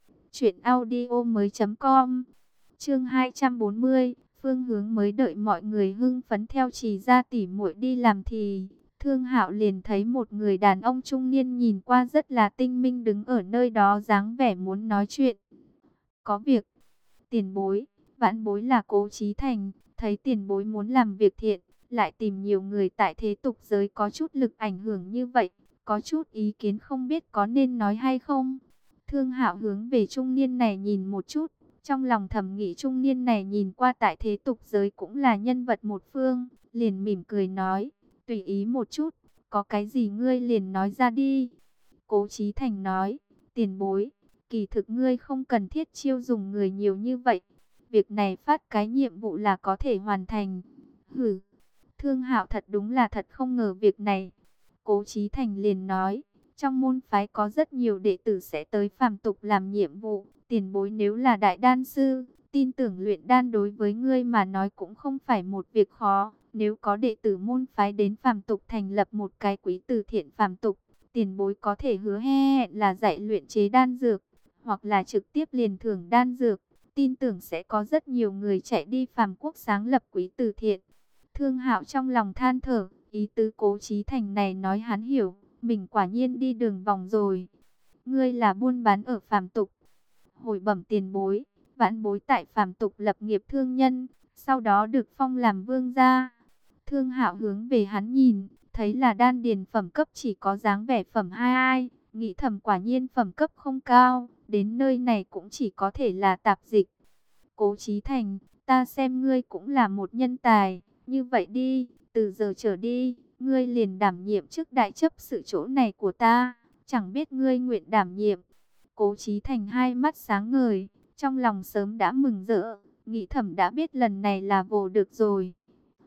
truyệnaudiomoi.com. Chương 240, phương hướng mới. Đợi mọi người hưng phấn theo Trì gia tỷ muội đi làm thì Thương Hạo liền thấy một người đàn ông trung niên nhìn qua rất là tinh minh đứng ở nơi đó dáng vẻ muốn nói chuyện. Có việc. Tiền bối, vãn bối là Cố Chí Thành, thấy tiền bối muốn làm việc thiện, lại tìm nhiều người tại thế tục giới có chút lực ảnh hưởng như vậy, có chút ý kiến không biết có nên nói hay không. Thương Hạo hướng về trung niên này nhìn một chút, trong lòng thầm nghĩ trung niên này nhìn qua tại thế tục giới cũng là nhân vật một phương, liền mỉm cười nói, tùy ý một chút, có cái gì ngươi liền nói ra đi. Cố Chí Thành nói, tiền bối, kỳ thực ngươi không cần thiết chiêu dùng người nhiều như vậy, việc này phát cái nhiệm vụ là có thể hoàn thành. Hử, Thương Hạo thật đúng là thật không ngờ việc này. Cố Chí Thành liền nói, trong môn phái có rất nhiều đệ tử sẽ tới phàm tục làm nhiệm vụ. Tiền bối nếu là đại đan sư, tin tưởng luyện đan đối với ngươi mà nói cũng không phải một việc khó. Nếu có đệ tử môn phái đến phàm tục thành lập một cái quỹ từ thiện phàm tục, tiền bối có thể hứa hẹn là dạy luyện chế đan dược, hoặc là trực tiếp liền thưởng đan dược. Tin tưởng sẽ có rất nhiều người chạy đi phàm quốc sáng lập quỹ từ thiện. Thương Hạo trong lòng than thở, ý tứ Cố Chí Thành này nói hắn hiểu, mình quả nhiên đi đường vòng rồi. Ngươi là buôn bán ở phàm tục. Hồi bẩm tiền bối, vãn bối tại phàm tục lập nghiệp thương nhân, sau đó được phong làm vương gia. Thương Hạo hướng về hắn nhìn, thấy là đan điền phẩm cấp chỉ có dáng vẻ phẩm 2, nghĩ thầm quả nhiên phẩm cấp không cao, đến nơi này cũng chỉ có thể là tạp dịch. Cố Chí Thành, ta xem ngươi cũng là một nhân tài, như vậy đi, từ giờ trở đi, ngươi liền đảm nhiệm chức đại chấp sự chỗ này của ta, chẳng biết ngươi nguyện đảm nhiệm. Cố Chí Thành hai mắt sáng ngời, trong lòng sớm đã mừng rỡ, nghĩ thầm đã biết lần này là vồ được rồi.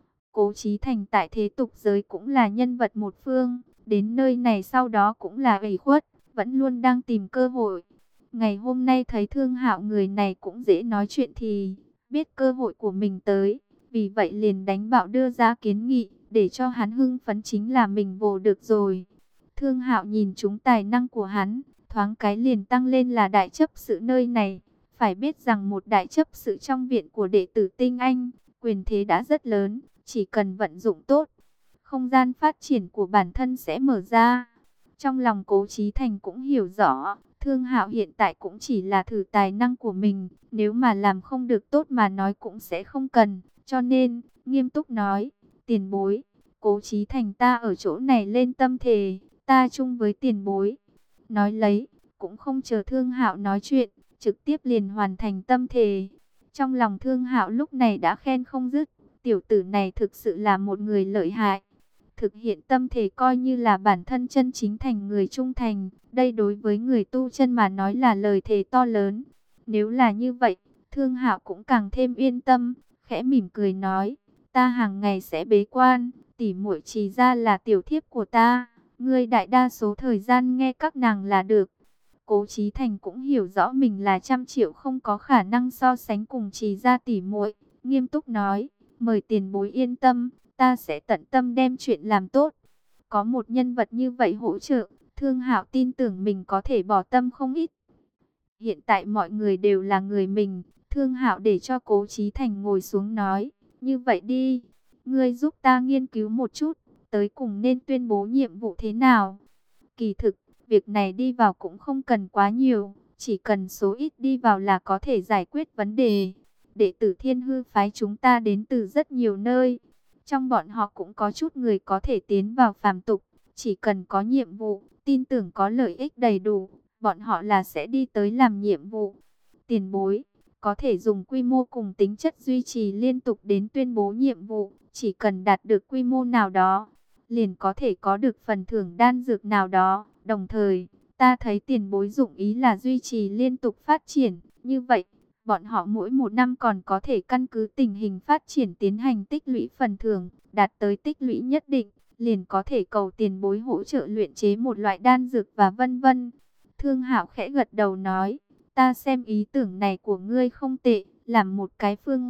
Cố Chí Thành tại thế tục giới cũng là nhân vật một phương, đến nơi này sau đó cũng là ủy khuất, vẫn luôn đang tìm cơ hội. Ngày hôm nay thấy Thương Hạo người này cũng dễ nói chuyện thì biết cơ hội của mình tới, vì vậy liền đánh bạo đưa ra kiến nghị, để cho hắn hưng phấn chính là mình vồ được rồi. Thương Hạo nhìn trúng tài năng của hắn, thoáng cái liền tăng lên là đại chấp sự nơi này. Phải biết rằng một đại chấp sự trong viện của đệ tử tinh anh, quyền thế đã rất lớn, chỉ cần vận dụng tốt, không gian phát triển của bản thân sẽ mở ra. Trong lòng Cố Chí Thành cũng hiểu rõ, Thương Hạo hiện tại cũng chỉ là thử tài năng của mình, nếu mà làm không được tốt mà nói cũng sẽ không cần, cho nên, nghiêm túc nói, tiền bối, Cố Chí Thành ta ở chỗ này lên tâm thề, ta chung với tiền bối. Nói lấy, cũng không chờ Thương Hạo nói chuyện, trực tiếp liền hoàn thành tâm thề. Trong lòng Thương Hạo lúc này đã khen không dứt, tiểu tử này thực sự là một người lợi hại. Thực hiện tâm thể coi như là bản thân chân chính thành người trung thành, đây đối với người tu chân mà nói là lời thề to lớn. Nếu là như vậy, Thương Hạo cũng càng thêm yên tâm, khẽ mỉm cười nói, ta hàng ngày sẽ bế quan, tỷ muội Trì ra là tiểu thiếp của ta, ngươi đại đa số thời gian nghe các nàng là được. Cố Chí Thành cũng hiểu rõ mình là 100 triệu không có khả năng so sánh cùng Trì ra tỷ muội, nghiêm túc nói, mời tiền bối yên tâm, ta sẽ tận tâm đem chuyện làm tốt. Có một nhân vật như vậy hỗ trợ, Thương Hạo tin tưởng mình có thể bỏ tâm không ít. Hiện tại mọi người đều là người mình, Thương Hạo để cho Cố Chí Thành ngồi xuống nói, như vậy đi, ngươi giúp ta nghiên cứu một chút, tới cùng nên tuyên bố nhiệm vụ thế nào. Kỳ thực, việc này đi vào cũng không cần quá nhiều, chỉ cần số ít đi vào là có thể giải quyết vấn đề. Đệ tử Thiên Hư phái chúng ta đến từ rất nhiều nơi, trong bọn họ cũng có chút người có thể tiến vào phàm tục, chỉ cần có nhiệm vụ, tin tưởng có lợi ích đầy đủ, bọn họ là sẽ đi tới làm nhiệm vụ. Tiền bối, có thể dùng quy mô cùng tính chất duy trì liên tục đến tuyên bố nhiệm vụ, chỉ cần đạt được quy mô nào đó, liền có thể có được phần thưởng đan dược nào đó. Đồng thời, ta thấy tiền bối dụng ý là duy trì liên tục phát triển, như vậy, bọn họ mỗi một năm còn có thể căn cứ tình hình phát triển tiến hành tích lũy phần thưởng, đạt tới tích lũy nhất định, liền có thể cầu tiền bối hỗ trợ luyện chế một loại đan dược và vân vân. Thương Hạo khẽ gật đầu nói, ta xem ý tưởng này của ngươi không tệ, làm một cái phương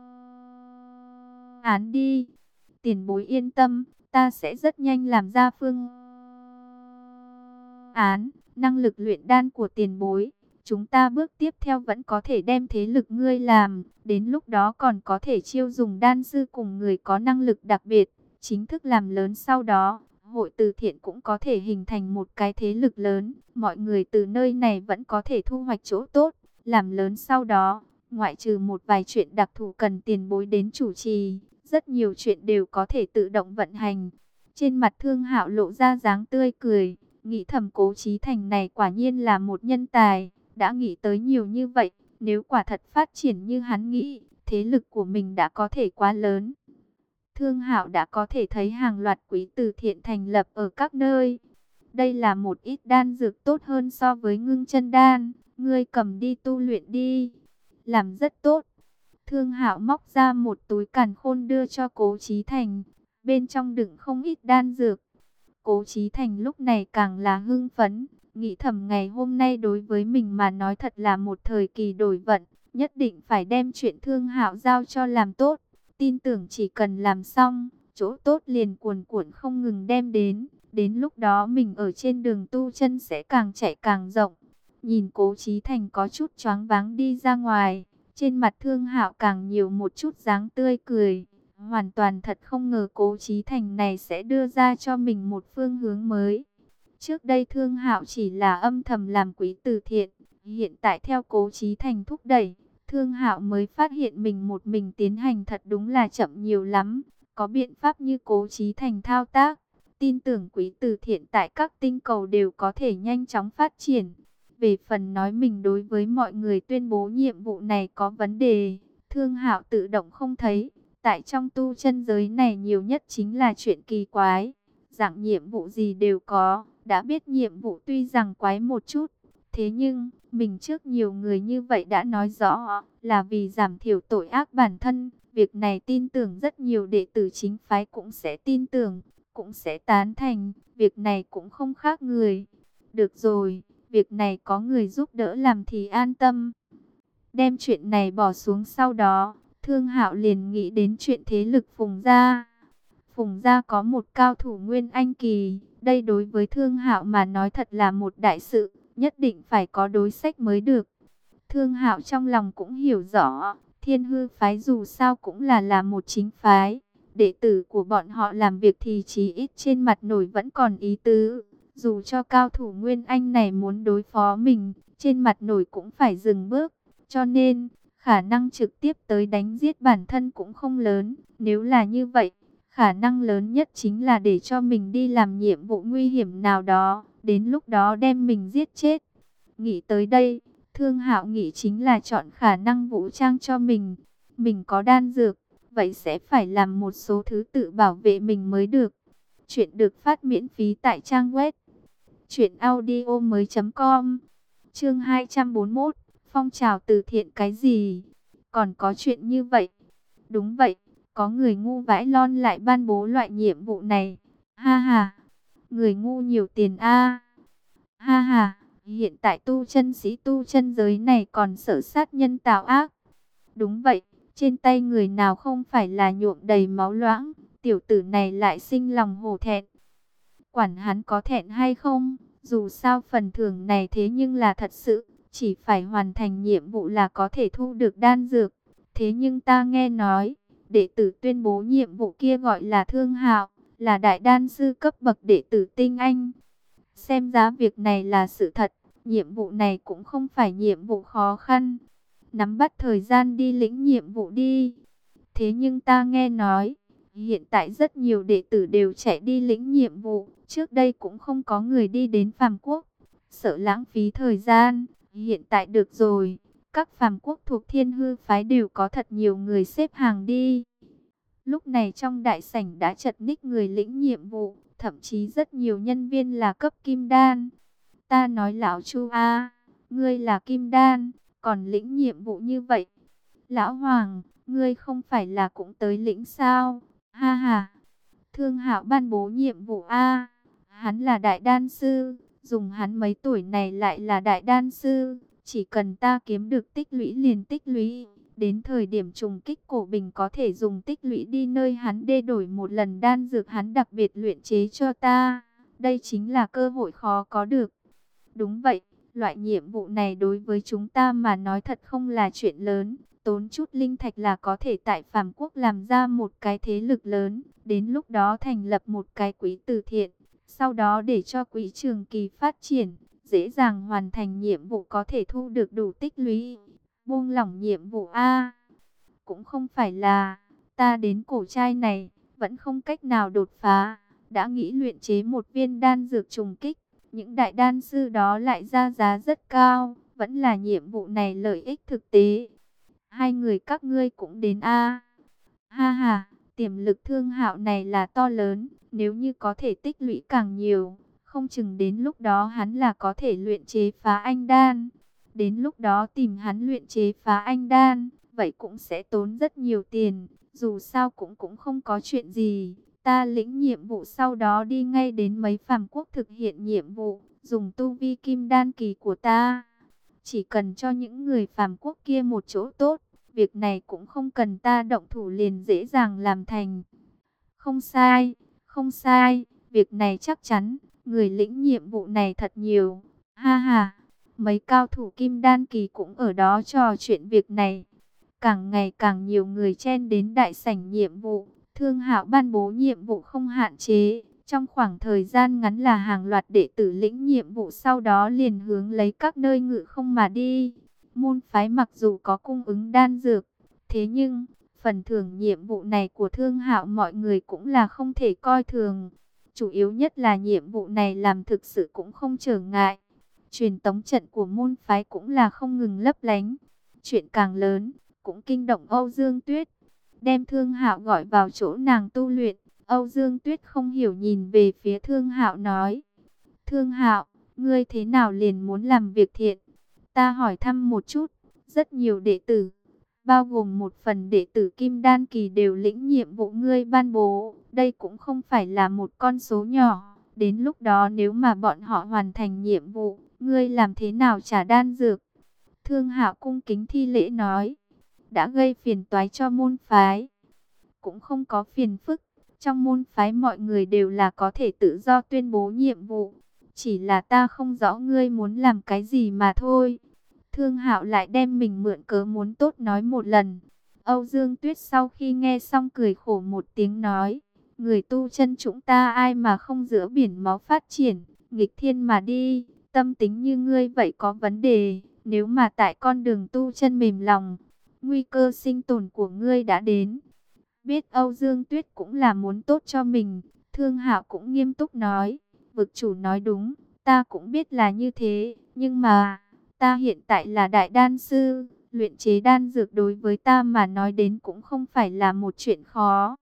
án đi. Tiền bối yên tâm, ta sẽ rất nhanh làm ra phương án. Năng lực luyện đan của tiền bối, chúng ta bước tiếp theo vẫn có thể đem thế lực ngươi làm, đến lúc đó còn có thể chiêu dùng đan sư cùng người có năng lực đặc biệt, chính thức làm lớn. Sau đó, hội từ thiện cũng có thể hình thành một cái thế lực lớn, mọi người từ nơi này vẫn có thể thu hoạch chỗ tốt, làm lớn sau đó, ngoại trừ một vài chuyện đặc thù cần tiền bối đến chủ trì, rất nhiều chuyện đều có thể tự động vận hành. Trên mặt Thương Hạo lộ ra dáng tươi cười, nghĩ thầm Cố Chí Thành này quả nhiên là một nhân tài, đã nghĩ tới nhiều như vậy, nếu quả thật phát triển như hắn nghĩ, thế lực của mình đã có thể quá lớn. Thương Hạo đã có thể thấy hàng loạt quỹ từ thiện thành lập ở các nơi. Đây là một ít đan dược tốt hơn so với ngưng chân đan, ngươi cầm đi tu luyện đi. Làm rất tốt. Thương Hạo móc ra một túi càn khôn đưa cho Cố Chí Thành, bên trong đựng không ít đan dược. Cố Chí Thành lúc này càng là hưng phấn, nghĩ thầm ngày hôm nay đối với mình mà nói thật là một thời kỳ đổi vận, nhất định phải đem chuyện Thương Hạo giao cho làm tốt, tin tưởng chỉ cần làm xong, chỗ tốt liền cuồn cuộn không ngừng đem đến lúc đó mình ở trên đường tu chân sẽ càng chạy càng rộng. Nhìn Cố Chí Thành có chút choáng váng đi ra ngoài, trên mặt Thương Hạo càng nhiều một chút dáng tươi cười. Hoàn toàn thật không ngờ Cố Chí Thành này sẽ đưa ra cho mình một phương hướng mới. Trước đây Thương Hạo chỉ là âm thầm làm quỹ từ thiện, hiện tại theo Cố Chí Thành thúc đẩy, Thương Hạo mới phát hiện mình một mình tiến hành thật đúng là chậm nhiều lắm. Có biện pháp như Cố Chí Thành thao tác, tin tưởng quỹ từ thiện tại các tinh cầu đều có thể nhanh chóng phát triển. Về phần nói mình đối với mọi người tuyên bố nhiệm vụ này có vấn đề, Thương Hạo tự động không thấy. Tại trong tu chân giới này nhiều nhất chính là chuyện kỳ quái, dạng nhiệm vụ gì đều có, đã biết nhiệm vụ tuy rằng quái một chút, Thế nhưng, mình trước nhiều người như vậy đã nói rõ là vì giảm thiểu tội ác bản thân. Việc này tin tưởng rất nhiều đệ tử chính phái cũng sẽ tin tưởng, cũng sẽ tán thành. Việc này cũng không khác người. Được rồi, việc này có người giúp đỡ làm thì an tâm. Đem chuyện này bỏ xuống sau đó, Thương Hạo liền nghĩ đến chuyện thế lực Phùng gia. Phùng gia có một cao thủ Nguyên Anh kỳ, đây đối với Thương Hạo mà nói thật là một đại sự, nhất định phải có đối sách mới được. Thương Hạo trong lòng cũng hiểu rõ, Thiên Hư phái dù sao cũng là một chính phái, đệ tử của bọn họ làm việc thì chí ít trên mặt nổi vẫn còn ý tứ. Dù cho cao thủ Nguyên Anh này muốn đối phó mình, trên mặt nổi cũng phải dừng bước, cho nên khả năng trực tiếp tới đánh giết bản thân cũng không lớn. Nếu là như vậy, khả năng lớn nhất chính là để cho mình đi làm nhiệm vụ nguy hiểm nào đó, đến lúc đó đem mình giết chết. Nghĩ tới đây, Thương Hạo nghĩ chính là chọn khả năng vũ trang cho mình. Mình có đan dược, vậy sẽ phải làm một số thứ tự bảo vệ mình mới được. Chuyện được phát miễn phí tại trang web truyệnaudiomoi.com. Chương 241, phong trào từ thiện cái gì? Còn có chuyện như vậy? Đúng vậy, có người ngu vãi lon lại ban bố loại nhiệm vụ này. Ha ha, người ngu nhiều tiền a. Ha ha, hiện tại tu chân sĩ tu chân giới này còn sợ sát nhân tạo ác. Đúng vậy, trên tay người nào không phải là nhuộm đầy máu loãng, tiểu tử này lại sinh lòng hổ thẹn. Quản hắn có thẹn hay không, dù sao phần thưởng này thế nhưng là thật sự, chỉ phải hoàn thành nhiệm vụ là có thể thu được đan dược. Thế nhưng ta nghe nói, đệ tử tuyên bố nhiệm vụ kia gọi là Thương Hạo, là đại đan sư cấp bậc đệ tử tinh anh. Xem ra việc này là sự thật, nhiệm vụ này cũng không phải nhiệm vụ khó khăn. Nắm bắt thời gian đi lĩnh nhiệm vụ đi. Thế nhưng ta nghe nói, hiện tại rất nhiều đệ tử đều chạy đi lĩnh nhiệm vụ, trước đây cũng không có người đi đến phàm quốc, sợ lãng phí thời gian, hiện tại được rồi, các phàm quốc thuộc Thiên Hư phái đều có thật nhiều người xếp hàng đi. Lúc này trong đại sảnh đã chật ních người lĩnh nhiệm vụ, thậm chí rất nhiều nhân viên là cấp kim đan. Ta nói lão Chu a, ngươi là kim đan, còn lĩnh nhiệm vụ như vậy. Lão Hoàng, ngươi không phải là cũng tới lĩnh sao? Ha ha. Thương Hạo ban bố nhiệm vụ a. Hắn là đại đan sư, dùng hắn mấy tuổi này lại là đại đan sư, chỉ cần ta kiếm được tích lũy liền tích lũy. Đến thời điểm trùng kích cổ bình có thể dùng tích lũy đi nơi hắn đê đổi một lần đan dược hắn đặc biệt luyện chế cho ta. Đây chính là cơ hội khó có được. Đúng vậy, loại nhiệm vụ này đối với chúng ta mà nói thật không là chuyện lớn. Tốn chút linh thạch là có thể tại phàm quốc làm ra một cái thế lực lớn. Đến lúc đó thành lập một cái quỹ từ thiện. Sau đó để cho quỹ trường kỳ phát triển. Dễ dàng hoàn thành nhiệm vụ có thể thu được đủ tích lũy. Buông lỏng nhiệm vụ A. Cũng không phải là ta đến cổ trai này vẫn không cách nào đột phá. Đã nghĩ luyện chế một viên đan dược trùng kích. Những đại đan sư đó lại ra giá rất cao. Vẫn là nhiệm vụ này lợi ích thực tế. Hai người các ngươi cũng đến a. Ha ha, tiềm lực Thương Hạo này là to lớn, nếu như có thể tích lũy càng nhiều, không chừng đến lúc đó hắn là có thể luyện chế phá anh đan. Đến lúc đó tìm hắn luyện chế phá anh đan, vậy cũng sẽ tốn rất nhiều tiền, dù sao cũng không có chuyện gì. Ta lĩnh nhiệm vụ sau đó đi ngay đến mấy phàm quốc thực hiện nhiệm vụ, dùng tu vi kim đan kỳ của ta. Chỉ cần cho những người phàm quốc kia một chỗ tốt, việc này cũng không cần ta động thủ liền dễ dàng làm thành. Không sai, không sai, việc này chắc chắn, người lĩnh nhiệm vụ này thật nhiều. Ha ha, mấy cao thủ kim đan kỳ cũng ở đó trò chuyện việc này. Càng ngày càng nhiều người chen đến đại sảnh nhiệm vụ, Thương Hạo ban bố nhiệm vụ không hạn chế. Trong khoảng thời gian ngắn là hàng loạt đệ tử lĩnh nhiệm vụ sau đó liền hướng lấy các nơi ngự không mà đi. Môn phái mặc dù có cung ứng đan dược, thế nhưng phần thưởng nhiệm vụ này của Thương Hạo mọi người cũng là không thể coi thường. Chủ yếu nhất là nhiệm vụ này làm thực sự cũng không trở ngại. Truyền tống trận của môn phái cũng là không ngừng lấp lánh. Chuyện càng lớn, cũng kinh động Âu Dương Tuyết. Đem Thương Hạo gọi vào chỗ nàng tu luyện. Âu Dương Tuyết không hiểu nhìn về phía Thương Hạo nói. Thương Hạo, ngươi thế nào liền muốn làm việc thiện? Ta hỏi thăm một chút, rất nhiều đệ tử, bao gồm một phần đệ tử Kim Đan kỳ đều lĩnh nhiệm vụ ngươi ban bố. Đây cũng không phải là một con số nhỏ. Đến lúc đó nếu mà bọn họ hoàn thành nhiệm vụ, ngươi làm thế nào trả đan dược? Thương Hạo cung kính thi lễ nói, đã gây phiền toái cho môn phái. Cũng không có phiền phức, trong môn phái mọi người đều là có thể tự do tuyên bố nhiệm vụ. Chỉ là ta không rõ ngươi muốn làm cái gì mà thôi. Thương Hạo lại đem mình mượn cớ muốn tốt nói một lần. Âu Dương Tuyết sau khi nghe xong cười khổ một tiếng nói, người tu chân chúng ta ai mà không giữa biển máu phát triển, nghịch thiên mà đi, tâm tính như ngươi vậy có vấn đề. Nếu mà tại con đường tu chân mềm lòng, nguy cơ sinh tồn của ngươi đã đến. Biết Âu Dương Tuyết cũng là muốn tốt cho mình, Thương Hạo cũng nghiêm túc nói, vực chủ nói đúng, ta cũng biết là như thế, nhưng mà ta hiện tại là đại đan sư, luyện chế đan dược đối với ta mà nói đến cũng không phải là một chuyện khó.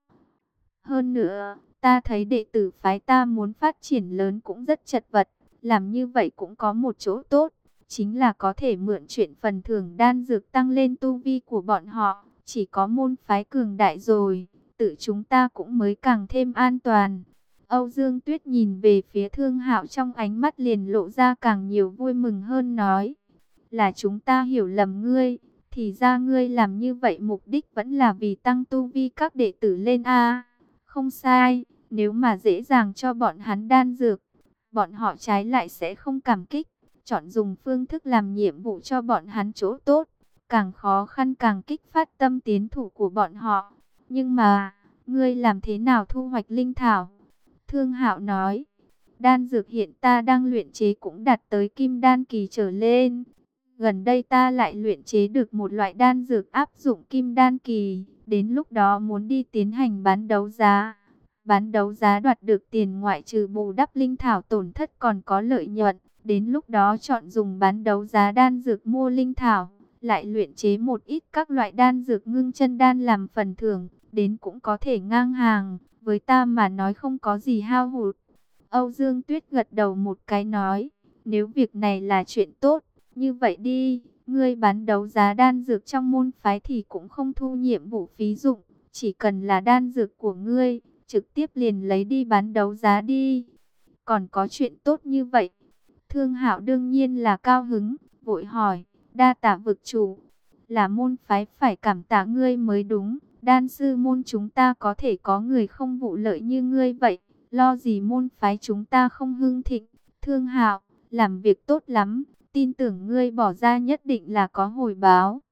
Hơn nữa, ta thấy đệ tử phái ta muốn phát triển lớn cũng rất chật vật, làm như vậy cũng có một chỗ tốt, chính là có thể mượn chuyện phần thưởng đan dược tăng lên tu vi của bọn họ. Chỉ có môn phái cường đại rồi, tự chúng ta cũng mới càng thêm an toàn. Âu Dương Tuyết nhìn về phía Thương Hạo trong ánh mắt liền lộ ra càng nhiều vui mừng hơn nói, là chúng ta hiểu lầm ngươi, thì ra ngươi làm như vậy mục đích vẫn là vì tăng tu vi các đệ tử lên a. Không sai, nếu mà dễ dàng cho bọn hắn đan dược, bọn họ trái lại sẽ không cảm kích, chọn dùng phương thức làm nhiệm vụ cho bọn hắn chỗ tốt, càng khó khăn càng kích phát tâm tiến thủ của bọn họ. Nhưng mà, ngươi làm thế nào thu hoạch linh thảo? Thương Hạo nói, đan dược hiện ta đang luyện chế cũng đạt tới kim đan kỳ trở lên. Gần đây ta lại luyện chế được một loại đan dược áp dụng kim đan kỳ, đến lúc đó muốn đi tiến hành bán đấu giá. Bán đấu giá đoạt được tiền ngoại trừ bù đắp linh thảo tổn thất còn có lợi nhuận, đến lúc đó chọn dùng bán đấu giá đan dược mua linh thảo, lại luyện chế một ít các loại đan dược ngưng chân đan làm phần thưởng, đến cũng có thể ngang hàng, với ta mà nói không có gì hao hụt. Âu Dương Tuyết gật đầu một cái nói, nếu việc này là chuyện tốt, như vậy đi, ngươi bán đấu giá đan dược trong môn phái thì cũng không thu nhiệm vụ phí dụng, chỉ cần là đan dược của ngươi, trực tiếp liền lấy đi bán đấu giá đi. Còn có chuyện tốt như vậy? Thương Hạo đương nhiên là cao hứng, vội hỏi, đa tạ vực chủ, là môn phái phải cảm tạ ngươi mới đúng, đan sư môn chúng ta có thể có người không vụ lợi như ngươi vậy, lo gì môn phái chúng ta không hưng thịnh. Thương Hạo, làm việc tốt lắm, tin tưởng ngươi bỏ ra nhất định là có hồi báo.